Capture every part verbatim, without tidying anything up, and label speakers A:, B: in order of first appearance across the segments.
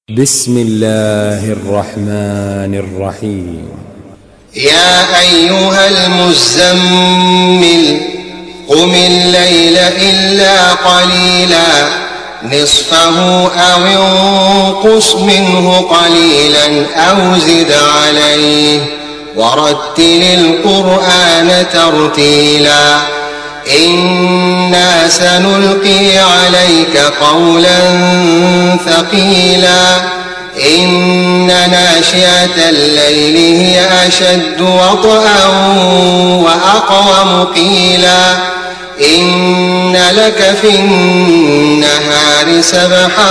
A: بسم الله الرحمن الرحيم.
B: يا أيها المزمل قم الليل إلا قليلا نصفه أو انقص منه قليلا أو زد عليه ورتل القرآن ترتيلا إنا سنلقي عليك قولا ثقيلا إن ناشئة الليل هي أشد وطئا وأقوم قيلا إن لك في النهار سبحا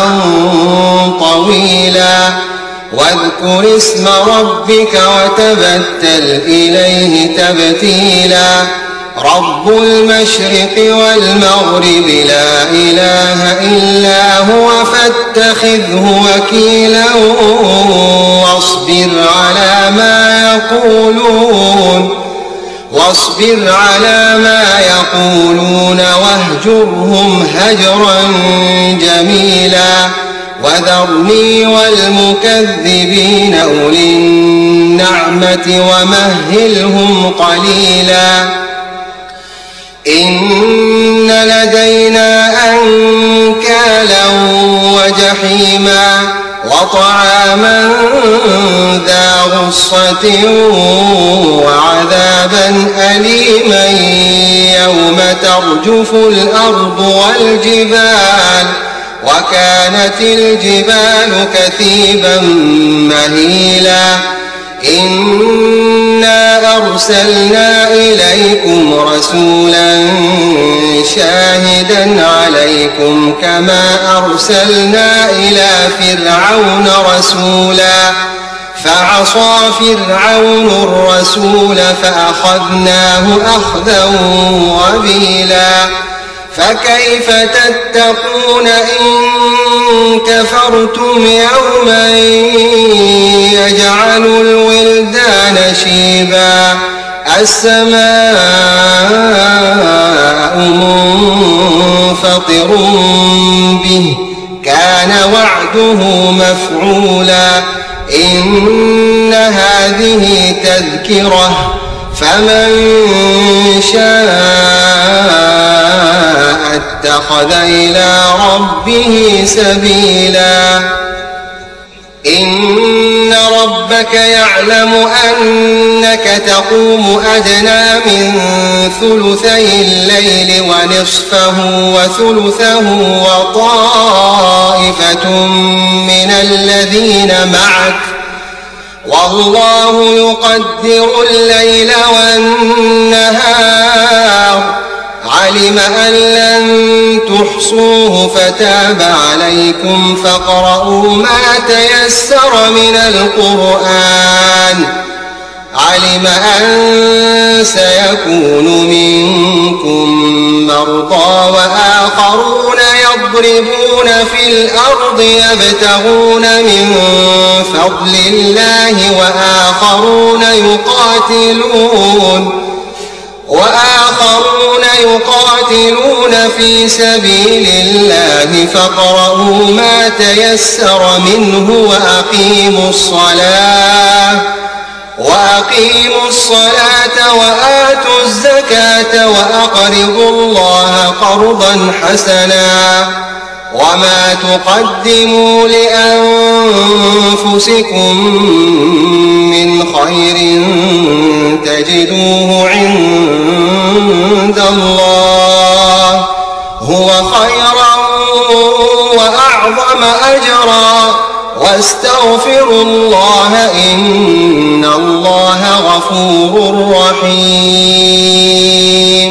B: طويلا واذكر اسم ربك وتبتل إليه تبتيلا رب المشرق والمغرب لا إله إلا هو فاتخذه وكيلا واصبر على ما يقولون واصبر على ما يقولون واهجرهم هجرا جميلا وذرني والمكذبين أولي النعمة ومهلهم قليلا إن لدينا أنكالا وجحيما وطعاما ذا غصة وعذابا أليما يوم ترجف الأرض والجبال وكانت الجبال كثيبا مهيلا إنا أرسلنا إليكم رسولا شاهدا عليكم كما أرسلنا إلى فرعون رسولا فعصى فرعون الرسول فأخذناه أخذا وبيلا فكيف تتقون إن كفرتم يوما يجعل الولدان شيبا السماء منفطر به كان وعده مفعولا إن هذه تذكرة فمن شاء اتخذ إلى ربه سبيلا إن ربك يعلم أنك تقوم أدنى من ثلثي الليل ونصفه وثلثه وطائفة من الذين معك والله يقدر الليل والنهار علم أن لن تحصوه فتاب عليكم فاقرؤوا ما تيسر من القرآن علم أن سيكون منكم مرضى وآخرون يضربون في الأرض يبتغون من فضل الله وآخرون يقاتلون وآخرون يقاتلون في سبيل الله فاقرؤوا ما تيسر منه وأقيموا الصلاة وأقيموا الصلاة وآتوا الزكاة وأقرضوا الله قرضا حسنا وما تقدموا لأنفسكم من خير تجدوه عند الله هو خيرا وأعظم أجرا واستغفروا الله إن الله غفور رحيم.